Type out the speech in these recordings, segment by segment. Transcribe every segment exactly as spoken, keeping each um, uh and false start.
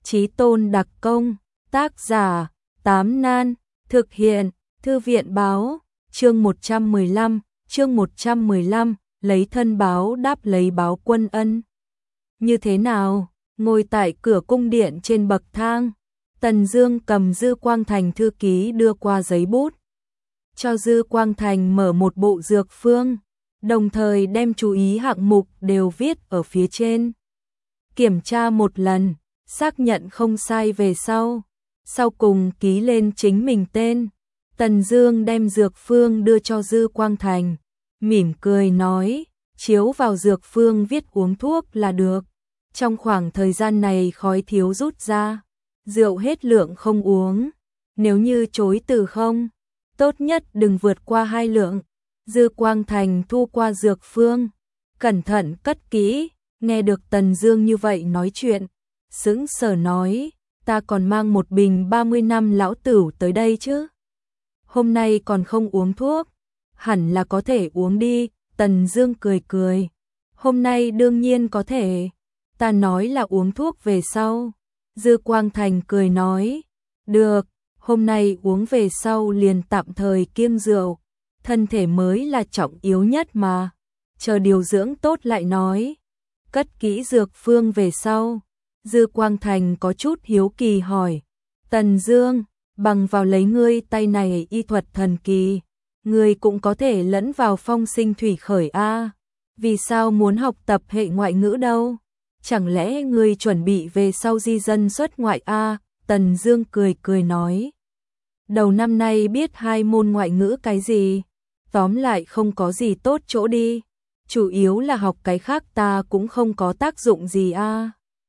Chí tôn đặc công, tác giả, Tám Nan, thực hiện, Thư viện báo, chương một trăm mười lăm, chương một trăm mười lăm, lấy thân báo đáp lấy báo quân ân. Như thế nào, ngồi tại cửa cung điện trên bậc thang, Tần Dương cầm Dư Quang Thành thư ký đưa qua giấy bút. Cho Dư Quang Thành mở một bộ dược phương, đồng thời đem chú ý hạng mục đều viết ở phía trên. Kiểm tra một lần, xác nhận không sai về sau, sau cùng ký lên chính mình tên. Tần Dương đem dược phương đưa cho Dư Quang Thành, mỉm cười nói, chiếu vào dược phương viết uống thuốc là được. Trong khoảng thời gian này khói thiếu rút ra, rượu hết lượng không uống, nếu như chối từ không, tốt nhất đừng vượt qua hai lượng. Dư Quang Thành thu qua dược phương, cẩn thận cất kỹ, nghe được Tần Dương như vậy nói chuyện, sững sờ nói, ta còn mang một bình ba mươi năm lão tửu tới đây chứ. Hôm nay còn không uống thuốc, hẳn là có thể uống đi. Tần Dương cười cười, hôm nay đương nhiên có thể, ta nói là uống thuốc về sau. Dư Quang Thành cười nói, được, hôm nay uống về sau liền tạm thời kiêng rượu, thân thể mới là trọng yếu nhất mà, chờ điều dưỡng tốt lại nói. Cất kỹ dược phương về sau, Dư Quang Thành có chút hiếu kỳ hỏi, Tần Dương, bằng vào lấy ngươi tay này y thuật thần kỳ, ngươi cũng có thể lẫn vào phong sinh thủy khởi a, vì sao muốn học tập hệ ngoại ngữ đâu? Chẳng lẽ ngươi chuẩn bị về sau di dân xuất ngoại a? Tần Dương cười cười nói, đầu năm nay biết hai môn ngoại ngữ cái gì, tóm lại không có gì tốt chỗ đi, chủ yếu là học cái khác ta cũng không có tác dụng gì a.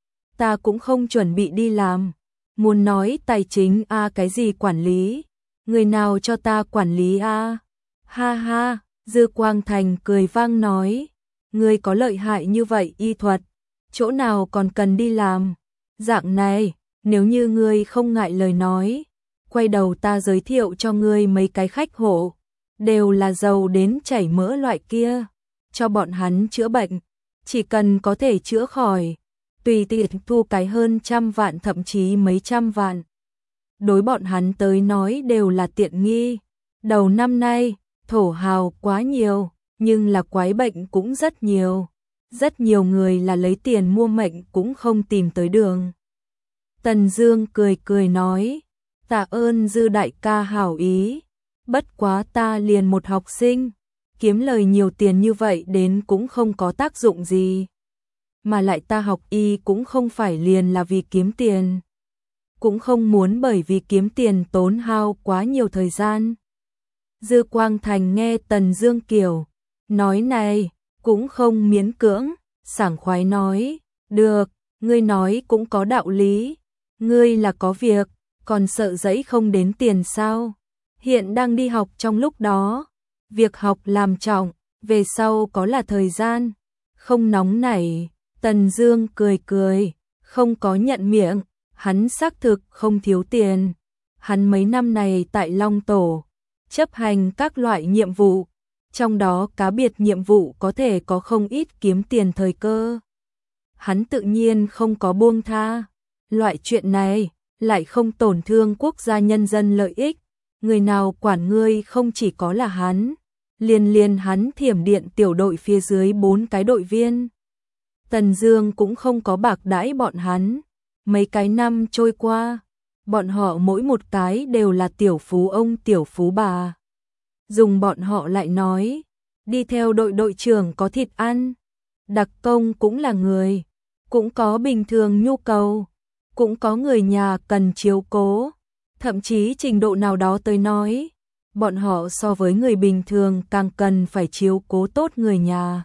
Ta cũng không chuẩn bị đi làm, muốn nói tài chính a cái gì quản lý, người nào cho ta quản lý a? Ha ha, Dư Quang Thành cười vang nói, ngươi có lợi hại như vậy y thuật, chỗ nào còn cần đi làm? Dạng này, nếu như ngươi không ngại lời nói, quay đầu ta giới thiệu cho ngươi mấy cái khách hộ, đều là giàu đến chảy mỡ loại kia, cho bọn hắn chữa bệnh, chỉ cần có thể chữa khỏi, tùy tiện thu cái hơn trăm vạn thậm chí mấy trăm vạn. Đối bọn hắn tới nói đều là tiện nghi. Đầu năm nay, thổ hào quá nhiều, nhưng là quái bệnh cũng rất nhiều. Rất nhiều người là lấy tiền mua mệnh cũng không tìm tới đường. Tần Dương cười cười nói, tạ ơn Dư đại ca hảo ý, bất quá ta liền một học sinh, kiếm lời nhiều tiền như vậy đến cũng không có tác dụng gì. Mà lại ta học y cũng không phải liền là vì kiếm tiền, cũng không muốn bởi vì kiếm tiền tốn hao quá nhiều thời gian. Dư Quang Thành nghe Tần Dương kiểu nói này, cũng không miễn cưỡng, sảng khoái nói, được, ngươi nói cũng có đạo lý, ngươi là có việc, còn sợ dẫy không đến tiền sao? Hiện đang đi học trong lúc đó, việc học làm trọng, về sau có là thời gian, không nóng nảy. Tần Dương cười cười, không có nhận miệng, hắn xác thực không thiếu tiền. Hắn mấy năm này tại Long Tổ, chấp hành các loại nhiệm vụ, trong đó cá biệt nhiệm vụ có thể có không ít kiếm tiền thời cơ. Hắn tự nhiên không có buông tha, loại chuyện này lại không tổn thương quốc gia nhân dân lợi ích, người nào quản ngươi không chỉ có là hắn, liền liền hắn Thiểm Điện tiểu đội phía dưới bốn cái đội viên. Tần Dương cũng không có bạc đãi bọn hắn, mấy cái năm trôi qua, bọn họ mỗi một cái đều là tiểu phú ông tiểu phú bà. Dùng bọn họ lại nói, đi theo đội đội trưởng có thịt ăn, đặc công cũng là người, cũng có bình thường nhu cầu, cũng có người nhà cần chiếu cố, thậm chí trình độ nào đó tới nói, bọn họ so với người bình thường càng cần phải chiếu cố tốt người nhà.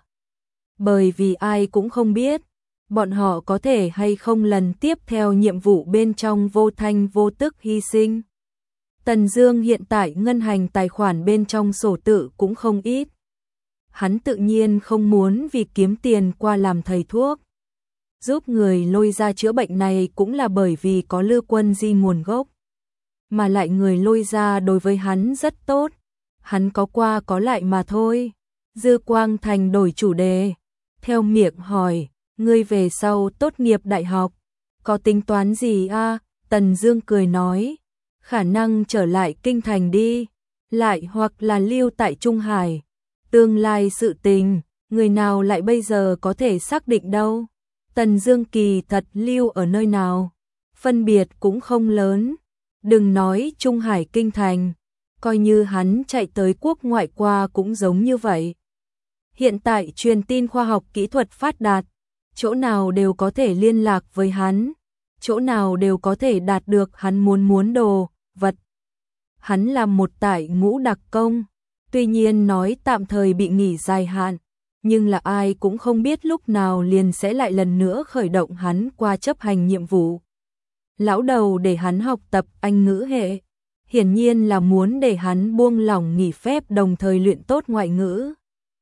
Bởi vì ai cũng không biết, bọn họ có thể hay không lần tiếp theo nhiệm vụ bên trong vô thanh vô tức hy sinh. Tần Dương hiện tại ngân hàng tài khoản bên trong sổ tự cũng không ít. Hắn tự nhiên không muốn vì kiếm tiền qua làm thầy thuốc. Giúp người lôi ra chữa bệnh này cũng là bởi vì có Lư Quân Di nguồn gốc. Mà lại người lôi ra đối với hắn rất tốt. Hắn có qua có lại mà thôi. Dư Quang Thành đổi chủ đề, theo miệng hỏi, ngươi về sau tốt nghiệp đại học, Có tính toán gì a? Tần Dương cười nói, khả năng trở lại kinh thành đi, lại hoặc là lưu tại Trung Hải. Tương lai sự tình, người nào lại bây giờ có thể xác định đâu. Tần Dương kỳ thật lưu ở nơi nào, phân biệt cũng không lớn. Đừng nói Trung Hải kinh thành, coi như hắn chạy tới quốc ngoại qua cũng giống như vậy. Hiện tại truyền tin khoa học kỹ thuật phát đạt, chỗ nào đều có thể liên lạc với hắn, chỗ nào đều có thể đạt được hắn muốn muốn đồ, vật. Hắn làm một tại ngũ đặc công, tuy nhiên nói tạm thời bị nghỉ dài hạn, nhưng là ai cũng không biết lúc nào liền sẽ lại lần nữa khởi động hắn qua chấp hành nhiệm vụ. Lão đầu để hắn học tập Anh ngữ hệ, hiển nhiên là muốn để hắn buông lỏng nghỉ phép đồng thời luyện tốt ngoại ngữ.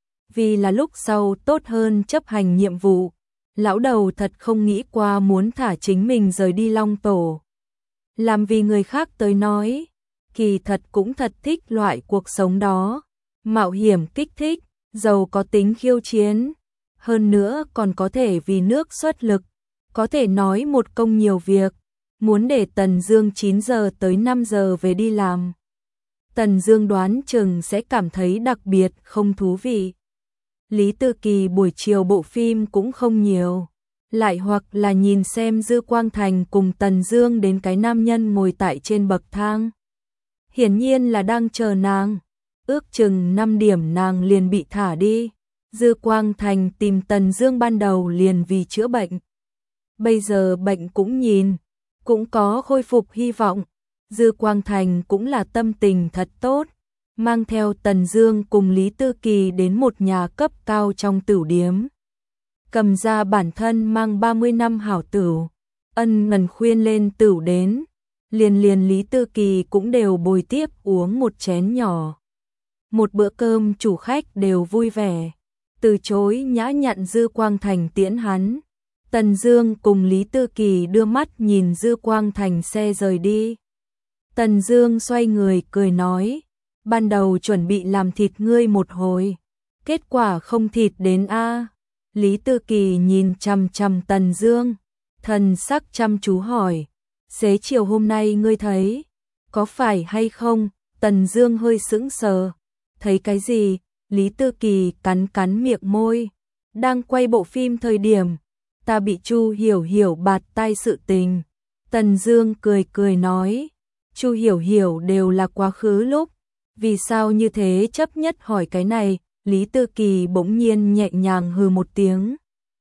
Vì là lúc sau tốt hơn chấp hành nhiệm vụ, lão đầu thật không nghĩ qua muốn thả chính mình rời đi Long Tổ. Làm vì người khác tới nói, kỳ thật cũng thật thích loại cuộc sống đó, mạo hiểm kích thích, giàu có tính khiêu chiến, hơn nữa còn có thể vì nước xuất lực, có thể nói một công nhiều việc, muốn để Tần Dương chín giờ tới năm giờ về đi làm. Tần Dương đoán chừng sẽ cảm thấy đặc biệt không thú vị. Lý Tư Kỳ buổi chiều bộ phim cũng không nhiều, lại hoặc là nhìn xem Dư Quang Thành cùng Tần Dương đến cái nam nhân ngồi tại trên bậc thang. Hiển nhiên là đang chờ nàng, ước chừng năm điểm nàng liền bị thả đi. Dư Quang Thành tìm Tần Dương ban đầu liền vì chữa bệnh. Bây giờ bệnh cũng nhìn, cũng có khôi phục hy vọng. Dư Quang Thành cũng là tâm tình thật tốt, mang theo Tần Dương cùng Lý Tư Kỳ đến một nhà cấp cao trong tửu điếm. Cầm ra bản thân mang ba mươi năm hảo tửu, ân ngần khuyên lên tửu đến, liền liền Lý Tư Kỳ cũng đều bồi tiếp uống một chén nhỏ. Một bữa cơm chủ khách đều vui vẻ, từ chối nhã nhặn Dư Quang Thành tiễn hắn. Tần Dương cùng Lý Tư Kỳ đưa mắt nhìn Dư Quang Thành xe rời đi. Tần Dương xoay người cười nói, ban đầu chuẩn bị làm thịt ngươi một hồi, kết quả không thịt đến a. Lý Tư Kỳ nhìn chằm chằm Tần Dương, thần sắc chăm chú hỏi, xế chiều hôm nay ngươi thấy, có phải hay không? Tần Dương hơi sững sờ, thấy cái gì? Lý Tư Kỳ cắn cắn miệng môi, đang quay bộ phim thời điểm, ta bị Chu Hiểu Hiểu bạt tai sự tình. Tần Dương cười cười nói, Chu Hiểu Hiểu đều là quá khứ lúc, vì sao như thế chấp nhất hỏi cái này? Lý Tư Kỳ bỗng nhiên nhẹ nhàng hừ một tiếng,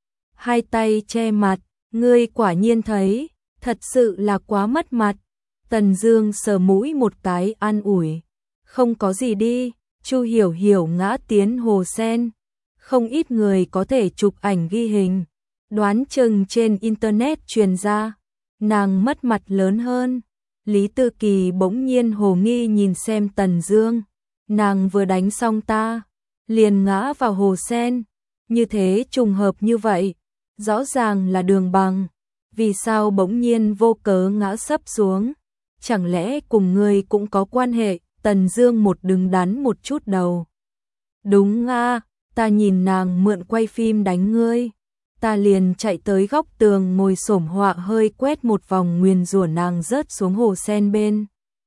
hai tay che mặt, ngươi quả nhiên thấy, thật sự là quá mất mặt. Tần Dương sờ mũi một cái an ủi, không có gì đi. Chu Hiểu Hiểu ngã tiến hồ sen, không ít người có thể chụp ảnh ghi hình, đoán chừng trên internet truyền ra, nàng mất mặt lớn hơn. Lý Tư Kỳ bỗng nhiên hồ nghi nhìn xem Tần Dương, nàng vừa đánh xong ta, liền ngã vào hồ sen, như thế trùng hợp như vậy, rõ ràng là đường bằng, vì sao bỗng nhiên vô cớ ngã sấp xuống, chẳng lẽ cùng ngươi cũng có quan hệ? Tần Dương một đứng đắn một chút đầu. Đúng a, ta nhìn nàng mượn quay phim đánh ngươi, ta liền chạy tới góc tường ngồi xổm họa hơi quét một vòng nguyền rủa nàng rớt xuống hồ sen bên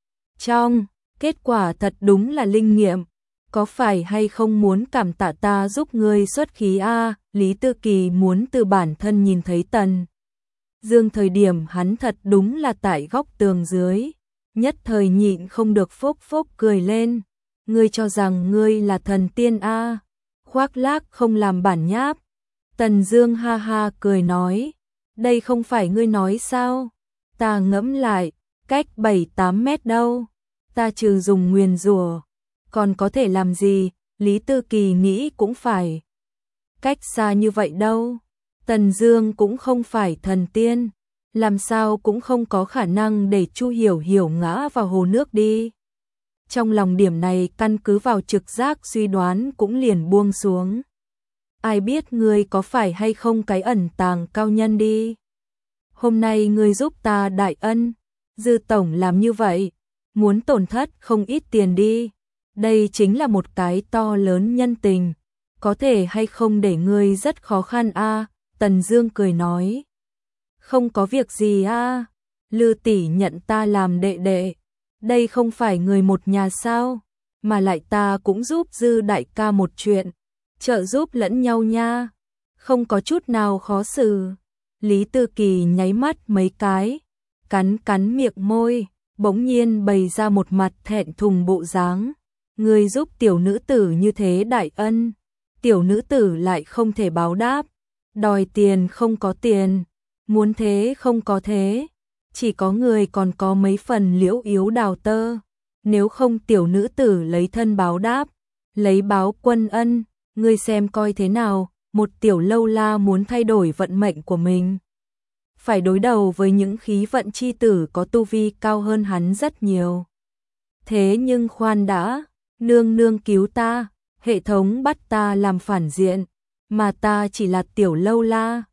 trong, kết quả thật đúng là linh nghiệm, có phải hay không muốn cảm tạ ta giúp ngươi xuất khí a? Lý Tư Kỳ muốn từ bản thân nhìn thấy Tần Dương thời điểm hắn thật đúng là tại góc tường dưới, nhất thời nhịn không được phốc phốc cười lên, ngươi cho rằng ngươi là thần tiên a? Khoác lác không làm bản nháp. Tần Dương ha ha cười nói, đây không phải ngươi nói sao? Ta ngẫm lại, cách bảy tám mét đâu, ta trừ dùng nguyền rủa, còn có thể làm gì? Lý Tư Kỳ nghĩ cũng phải, cách xa như vậy đâu. Tần Dương cũng không phải thần tiên, làm sao cũng không có khả năng để Chu Hiểu Hiểu ngã vào hồ nước đi. Trong lòng điểm này căn cứ vào trực giác suy đoán cũng liền buông xuống. Ai biết ngươi có phải hay không cái ẩn tàng cao nhân đi. Hôm nay ngươi giúp ta đại ân, Dư tổng làm như vậy, muốn tổn thất không ít tiền đi. Đây chính là một cái to lớn nhân tình, có thể hay không để ngươi rất khó khăn a? Tần Dương cười nói. Không có việc gì a, Lư tỷ nhận ta làm đệ đệ, đây không phải người một nhà sao, mà lại ta cũng giúp Dư đại ca một chuyện, trợ giúp lẫn nhau nha, không có chút nào khó xử. Lý Tư Kỳ nháy mắt mấy cái, cắn cắn miệng môi, bỗng nhiên bày ra một mặt thẹn thùng bộ dáng. Người giúp tiểu nữ tử như thế đại ân, tiểu nữ tử lại không thể báo đáp, đòi tiền không có tiền, muốn thế không có thế, chỉ có người còn có mấy phần liễu yếu đào tơ, nếu không tiểu nữ tử lấy thân báo đáp, lấy báo quân ân, ngươi xem coi thế nào, một tiểu lâu la muốn thay đổi vận mệnh của mình, phải đối đầu với những khí vận chi tử có tu vi cao hơn hắn rất nhiều. Thế nhưng khoan đã, nương nương cứu ta, hệ thống bắt ta làm phản diện, mà ta chỉ là tiểu lâu la,